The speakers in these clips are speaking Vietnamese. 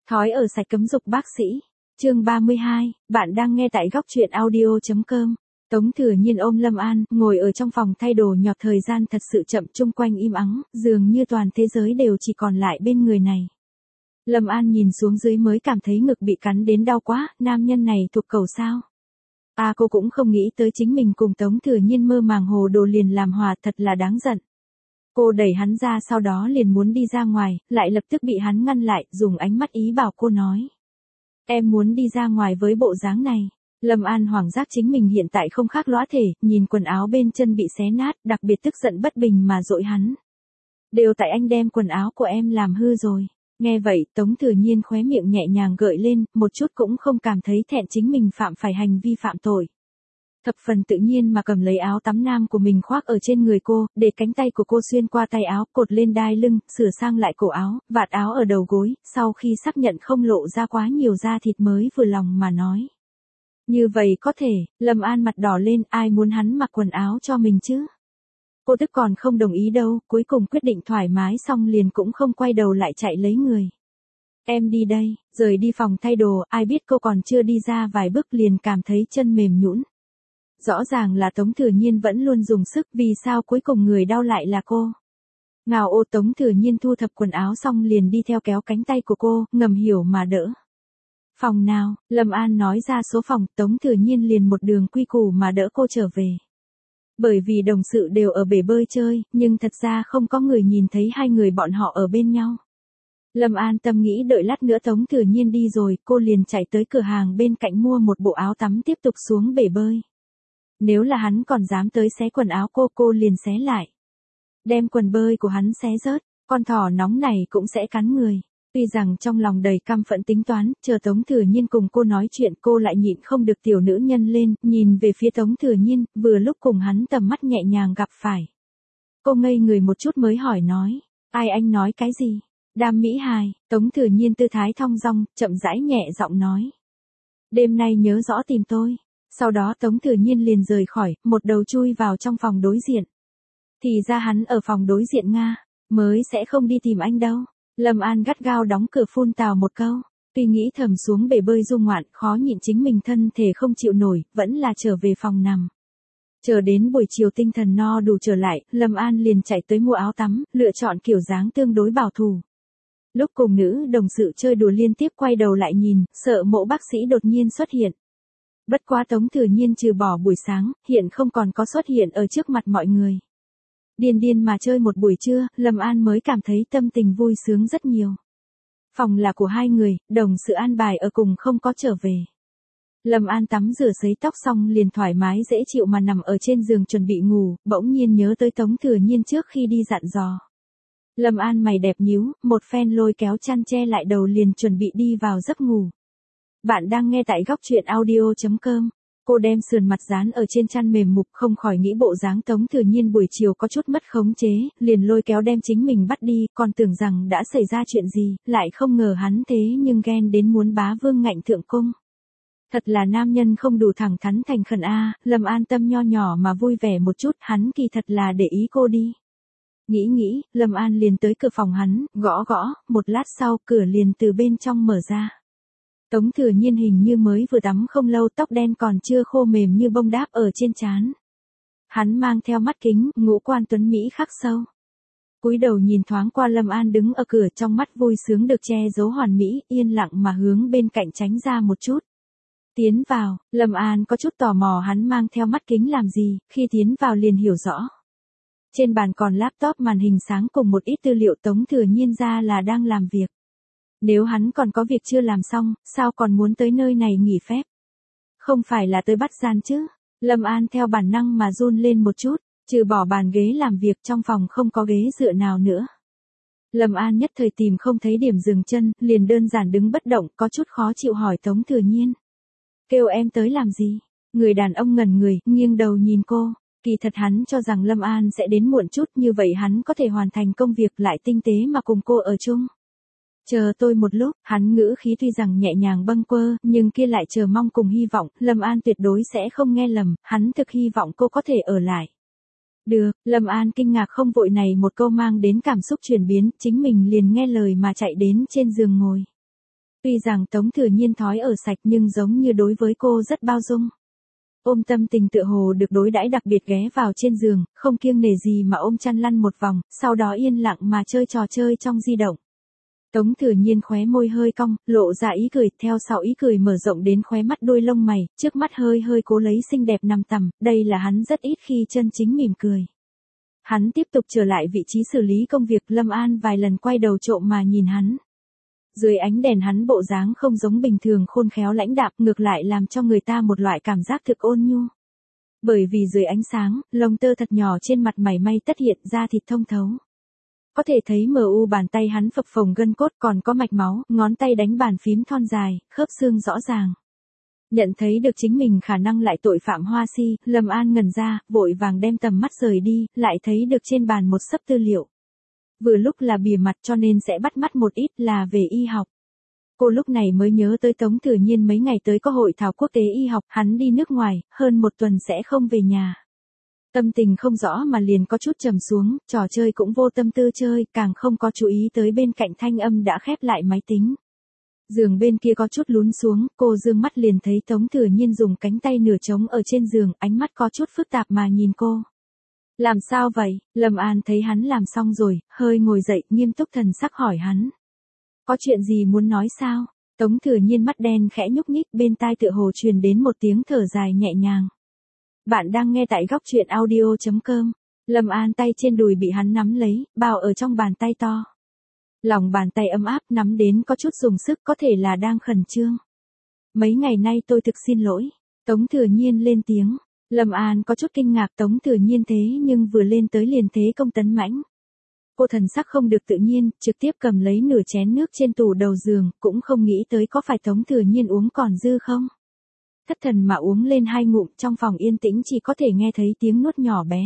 Thói ở sạch cấm dục bác sĩ. Chương 32, bạn đang nghe tại góc truyện audio.com. Tống Thừa Nhiên ôm Lâm An, ngồi ở trong phòng thay đồ nhọt, thời gian thật sự chậm, chung quanh im ắng, dường như toàn thế giới đều chỉ còn lại bên người này. Lâm An nhìn xuống dưới mới cảm thấy ngực bị cắn đến đau quá, nam nhân này thuộc cầu sao? Cô cũng không nghĩ tới chính mình cùng Tống Thừa Nhiên mơ màng hồ đồ liền làm hòa, thật là đáng giận. Cô đẩy hắn ra, sau đó liền muốn đi ra ngoài, lại lập tức bị hắn ngăn lại, dùng ánh mắt ý bảo cô nói. Em muốn đi ra ngoài với bộ dáng này. Lâm An hoảng giác chính mình hiện tại không khác lõa thể, nhìn quần áo bên chân bị xé nát, đặc biệt tức giận bất bình mà dội hắn. Đều tại anh đem quần áo của em làm hư rồi. Nghe vậy, Tống Thừa Nhiên khóe miệng nhẹ nhàng gợi lên, một chút cũng không cảm thấy thẹn chính mình phạm phải hành vi phạm tội. Thập phần tự nhiên mà cầm lấy áo tắm nam của mình khoác ở trên người cô, để cánh tay của cô xuyên qua tay áo, cột lên đai lưng, sửa sang lại cổ áo, vạt áo ở đầu gối, sau khi xác nhận không lộ ra quá nhiều da thịt mới vừa lòng mà nói. Như vậy có thể. Lâm An mặt đỏ lên, ai muốn hắn mặc quần áo cho mình chứ? Cô tức còn không đồng ý đâu, cuối cùng quyết định thoải mái xong liền cũng không quay đầu lại chạy lấy người. Em đi đây, rời đi phòng thay đồ, ai biết cô còn chưa đi ra vài bước liền cảm thấy chân mềm nhũn. Rõ ràng là Tống Thừa Nhiên vẫn luôn dùng sức, vì sao cuối cùng người đau lại là cô? Ngào ô. Tống Thừa Nhiên thu thập quần áo xong liền đi theo kéo cánh tay của cô, ngầm hiểu mà đỡ. Phòng nào? Lâm An nói ra số phòng, Tống Thừa Nhiên liền một đường quy củ mà đỡ cô trở về. Bởi vì đồng sự đều ở bể bơi chơi, nhưng thật ra không có người nhìn thấy hai người bọn họ ở bên nhau. Lâm An tâm nghĩ đợi lát nữa Tống Thừa Nhiên đi rồi, cô liền chạy tới cửa hàng bên cạnh mua một bộ áo tắm tiếp tục xuống bể bơi. Nếu là hắn còn dám tới xé quần áo cô liền xé lại. Đem quần bơi của hắn xé rớt, con thỏ nóng này cũng sẽ cắn người. Tuy rằng trong lòng đầy căm phẫn tính toán, chờ Tống Thừa Nhiên cùng cô nói chuyện cô lại nhịn không được tiểu nữ nhân lên, nhìn về phía Tống Thừa Nhiên, vừa lúc cùng hắn tầm mắt nhẹ nhàng gặp phải. Cô ngây người một chút mới hỏi nói, ai anh nói cái gì? Đam mỹ hài. Tống Thừa Nhiên tư thái thong dong, chậm rãi nhẹ giọng nói. Đêm nay nhớ rõ tìm tôi. Sau đó Tống Thừa Nhiên liền rời khỏi, một đầu chui vào trong phòng đối diện. Thì ra hắn ở phòng đối diện Nga, mới sẽ không đi tìm anh đâu. Lâm An gắt gao đóng cửa phun tào một câu, tuy nghĩ thầm xuống bể bơi du ngoạn, khó nhịn chính mình thân thể không chịu nổi, vẫn là trở về phòng nằm. Chờ đến buổi chiều tinh thần no đủ trở lại, Lâm An liền chạy tới mua áo tắm, lựa chọn kiểu dáng tương đối bảo thủ. Lúc cùng nữ đồng sự chơi đùa liên tiếp quay đầu lại nhìn, sợ mộ bác sĩ đột nhiên xuất hiện. Bất quá Tống Thừa Nhiên trừ bỏ buổi sáng, hiện không còn có xuất hiện ở trước mặt mọi người. Điên điên mà chơi một buổi trưa, Lâm An mới cảm thấy tâm tình vui sướng rất nhiều. Phòng là của hai người, đồng sự an bài ở cùng không có trở về. Lâm An tắm rửa sấy tóc xong liền thoải mái dễ chịu mà nằm ở trên giường chuẩn bị ngủ, bỗng nhiên nhớ tới Tống Thừa Nhiên trước khi đi dặn dò. Lâm An mày đẹp nhíu, một phen lôi kéo chăn che lại đầu liền chuẩn bị đi vào giấc ngủ. Bạn đang nghe tại góc truyện audio.com. Cô đem sườn mặt dán ở trên chăn mềm mục, không khỏi nghĩ bộ dáng Tống Thừa Nhiên buổi chiều có chút mất khống chế, liền lôi kéo đem chính mình bắt đi, còn tưởng rằng đã xảy ra chuyện gì, lại không ngờ hắn thế nhưng ghen đến muốn bá vương ngạnh thượng cung. Thật là nam nhân không đủ thẳng thắn thành khẩn a. Lâm An tâm nho nhỏ mà vui vẻ một chút, hắn kỳ thật là để ý cô đi. Nghĩ, Lâm An liền tới cửa phòng hắn, gõ gõ, một lát sau cửa liền từ bên trong mở ra. Tống Thừa Nhiên hình như mới vừa tắm không lâu, tóc đen còn chưa khô mềm như bông đáp ở trên trán. Hắn mang theo mắt kính, ngũ quan tuấn mỹ khắc sâu. Cúi đầu nhìn thoáng qua Lâm An đứng ở cửa, trong mắt vui sướng được che giấu hoàn mỹ, yên lặng mà hướng bên cạnh tránh ra một chút. Tiến vào, Lâm An có chút tò mò hắn mang theo mắt kính làm gì, khi tiến vào liền hiểu rõ. Trên bàn còn laptop màn hình sáng cùng một ít tư liệu, Tống Thừa Nhiên ra là đang làm việc. Nếu hắn còn có việc chưa làm xong, sao còn muốn tới nơi này nghỉ phép? Không phải là tới bắt gian chứ? Lâm An theo bản năng mà run lên một chút, trừ bỏ bàn ghế làm việc trong phòng không có ghế dựa nào nữa. Lâm An nhất thời tìm không thấy điểm dừng chân, liền đơn giản đứng bất động, có chút khó chịu hỏi Tống Thừa Nhiên. Kêu em tới làm gì? Người đàn ông ngẩn người, nghiêng đầu nhìn cô. Kỳ thật hắn cho rằng Lâm An sẽ đến muộn chút, như vậy hắn có thể hoàn thành công việc lại tinh tế mà cùng cô ở chung. Chờ tôi một lúc, hắn ngữ khí tuy rằng nhẹ nhàng bâng quơ, nhưng kia lại chờ mong cùng hy vọng, Lâm An tuyệt đối sẽ không nghe lầm, hắn thực hy vọng cô có thể ở lại. Được, Lâm An kinh ngạc không vội này một câu mang đến cảm xúc chuyển biến, chính mình liền nghe lời mà chạy đến trên giường ngồi. Tuy rằng Tống Thừa Nhiên thói ở sạch nhưng giống như đối với cô rất bao dung. Ôm tâm tình tựa hồ được đối đãi đặc biệt ghé vào trên giường, không kiêng nể gì mà ôm chăn lăn một vòng, sau đó yên lặng mà chơi trò chơi trong di động. Tống Thừa Nhiên khóe môi hơi cong, lộ ra ý cười, theo sau ý cười mở rộng đến khóe mắt đôi lông mày, trước mắt hơi hơi cố lấy xinh đẹp nằm tầm, đây là hắn rất ít khi chân chính mỉm cười. Hắn tiếp tục trở lại vị trí xử lý công việc, Lâm An vài lần quay đầu trộm mà nhìn hắn. Dưới ánh đèn hắn bộ dáng không giống bình thường khôn khéo lãnh đạm, ngược lại làm cho người ta một loại cảm giác thực ôn nhu. Bởi vì dưới ánh sáng, lông tơ thật nhỏ trên mặt mày may tất hiện ra thịt thông thấu. Có thể thấy mờ u bàn tay hắn phập phồng gân cốt, còn có mạch máu, ngón tay đánh bàn phím thon dài, khớp xương rõ ràng. Nhận thấy được chính mình khả năng lại tội phạm hoa si, Lâm An ngẩn ra, vội vàng đem tầm mắt rời đi, lại thấy được trên bàn một xấp tư liệu. Vừa lúc là bìa mặt cho nên sẽ bắt mắt một ít là về y học. Cô lúc này mới nhớ tới Tống Thừa Nhiên mấy ngày tới có hội thảo quốc tế y học, hắn đi nước ngoài, hơn một tuần sẽ không về nhà. Tâm tình không rõ mà liền có chút trầm xuống, trò chơi cũng vô tâm tư chơi, càng không có chú ý tới bên cạnh thanh âm đã khép lại máy tính. Giường bên kia có chút lún xuống, cô dương mắt liền thấy Tống Thừa Nhiên dùng cánh tay nửa trống ở trên giường, ánh mắt có chút phức tạp mà nhìn cô. Làm sao vậy? Lâm An thấy hắn làm xong rồi, hơi ngồi dậy, nghiêm túc thần sắc hỏi hắn. Có chuyện gì muốn nói sao? Tống Thừa Nhiên mắt đen khẽ nhúc nhích, bên tai tựa hồ truyền đến một tiếng thở dài nhẹ nhàng. Bạn đang nghe tại góc truyện audio.com. Lâm An tay trên đùi bị hắn nắm lấy, bao ở trong bàn tay to. Lòng bàn tay ấm áp, nắm đến có chút dùng sức, có thể là đang khẩn trương. Mấy ngày nay tôi thực xin lỗi. Tống Thừa Nhiên lên tiếng. Lâm An có chút kinh ngạc Tống Thừa Nhiên thế nhưng vừa lên tới liền thế công tấn mãnh. Cô thần sắc không được tự nhiên, trực tiếp cầm lấy nửa chén nước trên tủ đầu giường, cũng không nghĩ tới có phải Tống Thừa Nhiên uống còn dư không. Thất thần mà uống lên 2 ngụm, trong phòng yên tĩnh chỉ có thể nghe thấy tiếng nuốt nhỏ bé.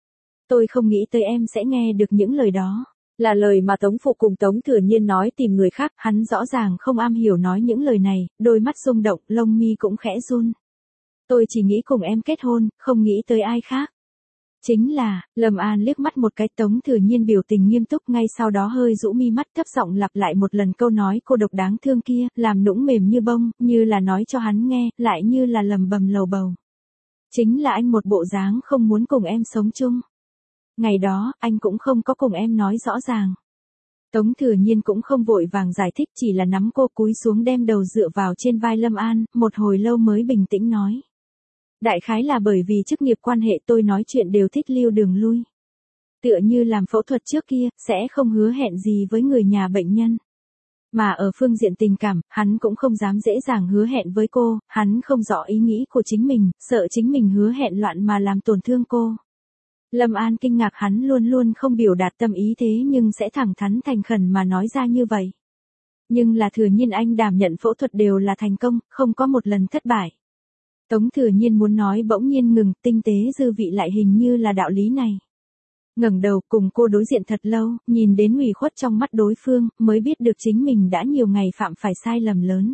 Tôi không nghĩ tới em sẽ nghe được những lời đó. Là lời mà Tống Phụ cùng Tống Thừa Nhiên nói tìm người khác, hắn rõ ràng không am hiểu nói những lời này, đôi mắt rung động, lông mi cũng khẽ run. Tôi chỉ nghĩ cùng em kết hôn, không nghĩ tới ai khác. Chính là, Lâm An liếc mắt một cái, Tống Thừa Nhiên biểu tình nghiêm túc, ngay sau đó hơi rũ mi mắt, thấp giọng lặp lại một lần câu nói cô độc đáng thương kia, làm nũng mềm như bông, như là nói cho hắn nghe, lại như là lầm bầm lầu bầu. Chính là anh một bộ dáng không muốn cùng em sống chung. Ngày đó, anh cũng không có cùng em nói rõ ràng. Tống Thừa Nhiên cũng không vội vàng giải thích, chỉ là nắm cô cúi xuống đem đầu dựa vào trên vai Lâm An, một hồi lâu mới bình tĩnh nói. Đại khái là bởi vì chức nghiệp quan hệ tôi nói chuyện đều thích lưu đường lui. Tựa như làm phẫu thuật trước kia, sẽ không hứa hẹn gì với người nhà bệnh nhân. Mà ở phương diện tình cảm, hắn cũng không dám dễ dàng hứa hẹn với cô, hắn không rõ ý nghĩ của chính mình, sợ chính mình hứa hẹn loạn mà làm tổn thương cô. Lâm An kinh ngạc hắn luôn luôn không biểu đạt tâm ý thế nhưng sẽ thẳng thắn thành khẩn mà nói ra như vậy. Nhưng là Thừa Nhiên anh đảm nhận phẫu thuật đều là thành công, không có một lần thất bại. Tống Thừa Nhiên muốn nói bỗng nhiên ngừng, tinh tế dư vị lại hình như là đạo lý này. Ngẩng đầu cùng cô đối diện thật lâu, nhìn đến ủy khuất trong mắt đối phương, mới biết được chính mình đã nhiều ngày phạm phải sai lầm lớn.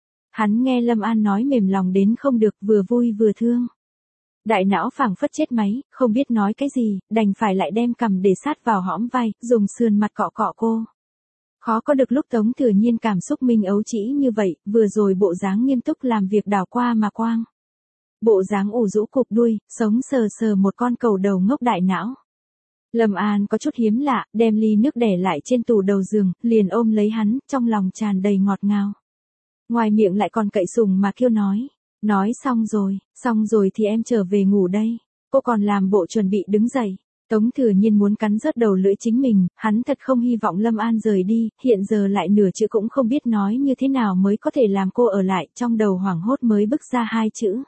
Hắn nghe Lâm An nói mềm lòng đến không được, vừa vui vừa thương. Đại não phảng phất chết máy, không biết nói cái gì, đành phải lại đem cằm để sát vào hõm vai, dùng sườn mặt cọ cọ cô. Khó có được lúc Tống Thừa Nhiên cảm xúc minh ấu trĩ như vậy, vừa rồi bộ dáng nghiêm túc làm việc đảo qua mà quang. Bộ dáng ủ rũ cụp đuôi, sống sờ sờ một con cầu đầu ngốc đại não. Lâm An có chút hiếm lạ, đem ly nước để lại trên tủ đầu giường, liền ôm lấy hắn, trong lòng tràn đầy ngọt ngào. Ngoài miệng lại còn cậy sùng mà kêu nói. Nói xong rồi thì em trở về ngủ đây. Cô còn làm bộ chuẩn bị đứng dậy. Tống Thừa Nhiên muốn cắn rớt đầu lưỡi chính mình, hắn thật không hy vọng Lâm An rời đi, hiện giờ lại nửa chữ cũng không biết nói như thế nào mới có thể làm cô ở lại, trong đầu hoảng hốt mới bứt ra 2 chữ.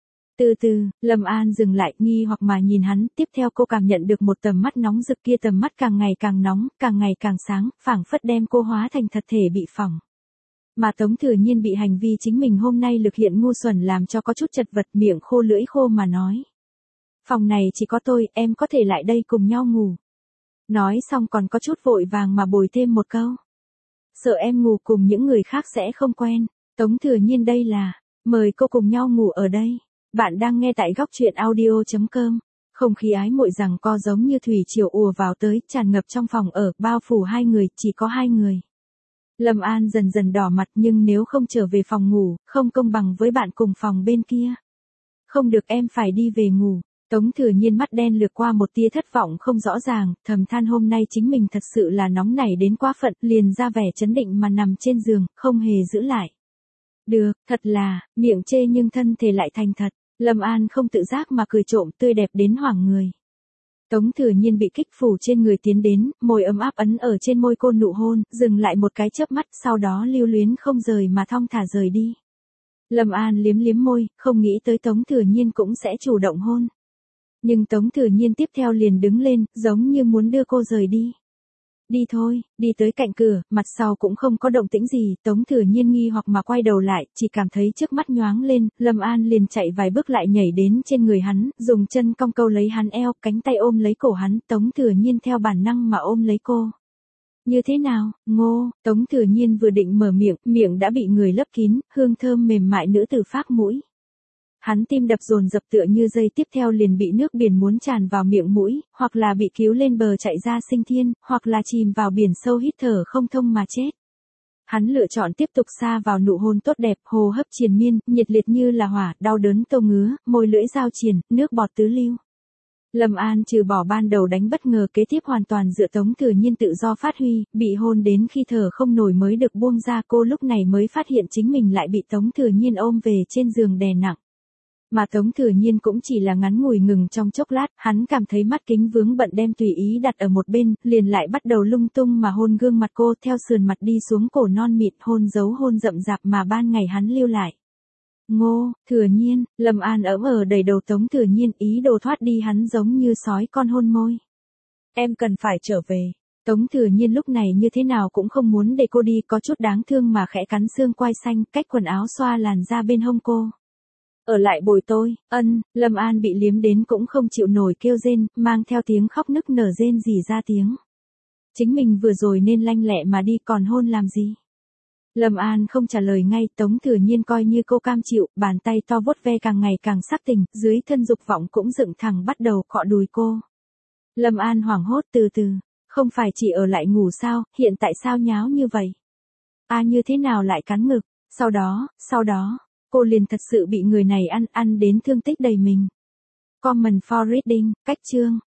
Từ từ, Lâm An dừng lại, nghi hoặc mà nhìn hắn, tiếp theo cô cảm nhận được một tầm mắt nóng rực kia, tầm mắt càng ngày càng nóng, càng ngày càng sáng, phảng phất đem cô hóa thành thật thể bị phỏng. Mà Tống Thừa Nhiên bị hành vi chính mình hôm nay lực hiện ngu xuẩn làm cho có chút chật vật, miệng khô lưỡi khô mà nói. Phòng này chỉ có tôi, em có thể lại đây cùng nhau ngủ. Nói xong còn có chút vội vàng mà bồi thêm một câu. Sợ em ngủ cùng những người khác sẽ không quen. Tống Thừa Nhiên đây là, mời cô cùng nhau ngủ ở đây. Bạn đang nghe tại góc truyện audio.com. Không khí ái muội rằng co giống như thủy triều ùa vào tới, tràn ngập trong phòng ở, bao phủ hai người, chỉ có hai người. Lâm An dần dần đỏ mặt, nhưng nếu không trở về phòng ngủ, không công bằng với bạn cùng phòng bên kia. Không được, em phải đi về ngủ. Tống Thừa Nhiên mắt đen lướt qua một tia thất vọng không rõ ràng, thầm than hôm nay chính mình thật sự là nóng nảy đến quá phận, liền ra vẻ trấn định mà nằm trên giường, không hề giữ lại. Được, thật là, miệng chê nhưng thân thể lại thành thật. Lâm An không tự giác mà cười trộm tươi đẹp đến hoảng người. Tống Thừa Nhiên bị kích phủ trên người tiến đến, môi ấm áp ấn ở trên môi cô nụ hôn, dừng lại một cái chớp mắt, sau đó lưu luyến không rời mà thong thả rời đi. Lâm An liếm liếm môi, không nghĩ tới Tống Thừa Nhiên cũng sẽ chủ động hôn. Nhưng Tống Thừa Nhiên tiếp theo liền đứng lên, giống như muốn đưa cô rời đi. Đi thôi, đi tới cạnh cửa, mặt sau cũng không có động tĩnh gì, Tống Thừa Nhiên nghi hoặc mà quay đầu lại, chỉ cảm thấy trước mắt nhoáng lên, Lâm An liền chạy vài bước lại nhảy đến trên người hắn, dùng chân cong câu lấy hắn eo, cánh tay ôm lấy cổ hắn, Tống Thừa Nhiên theo bản năng mà ôm lấy cô. Như thế nào, Ngô, Tống Thừa Nhiên vừa định mở miệng, miệng đã bị người lấp kín, hương thơm mềm mại nữ tử phác mũi. Hắn tim đập dồn dập tựa như dây tiếp theo liền bị nước biển muốn tràn vào miệng mũi, hoặc là bị cứu lên bờ chạy ra sinh thiên, hoặc là chìm vào biển sâu hít thở không thông mà chết. Hắn lựa chọn tiếp tục sa vào nụ hôn tốt đẹp, hô hấp triền miên, nhiệt liệt như là hỏa, đau đớn tô ngứa, môi lưỡi giao triền, nước bọt tứ lưu. Lâm An trừ bỏ ban đầu đánh bất ngờ, kế tiếp hoàn toàn dựa Tống Thừa Nhiên tự do phát huy, bị hôn đến khi thở không nổi mới được buông ra, cô lúc này mới phát hiện chính mình lại bị Tống Thừa Nhiên ôm về trên giường đè nặng. Mà Tống Thừa Nhiên cũng chỉ là ngắn ngủi ngừng trong chốc lát, hắn cảm thấy mắt kính vướng bận đem tùy ý đặt ở một bên, liền lại bắt đầu lung tung mà hôn gương mặt cô, theo sườn mặt đi xuống cổ non mịn, hôn dấu hôn rậm rạp mà ban ngày hắn lưu lại. Ngô, Thừa Nhiên, Lâm An ấm ở đầy đầu Tống Thừa Nhiên, ý đồ thoát đi hắn giống như sói con hôn môi. Em cần phải trở về. Tống Thừa Nhiên lúc này như thế nào cũng không muốn để cô đi, có chút đáng thương mà khẽ cắn xương quai xanh, cách quần áo xoa làn da bên hông cô. Ở lại bồi tôi, Lâm An bị liếm đến cũng không chịu nổi kêu rên, mang theo tiếng khóc nức nở rên rỉ ra tiếng. Chính mình vừa rồi nên lanh lẹ mà đi, còn hôn làm gì? Lâm An không trả lời ngay, Tống Thừa Nhiên coi như cô cam chịu, bàn tay to vuốt ve càng ngày càng sắc tình, dưới thân dục vọng cũng dựng thẳng bắt đầu cọ đùi cô. Lâm An hoảng hốt, từ từ, không phải chỉ ở lại ngủ sao, hiện tại sao nháo như vậy? Như thế nào lại cắn ngực, sau đó, cô liền thật sự bị người này ăn đến thương tích đầy mình. Comment for reading, cách chương.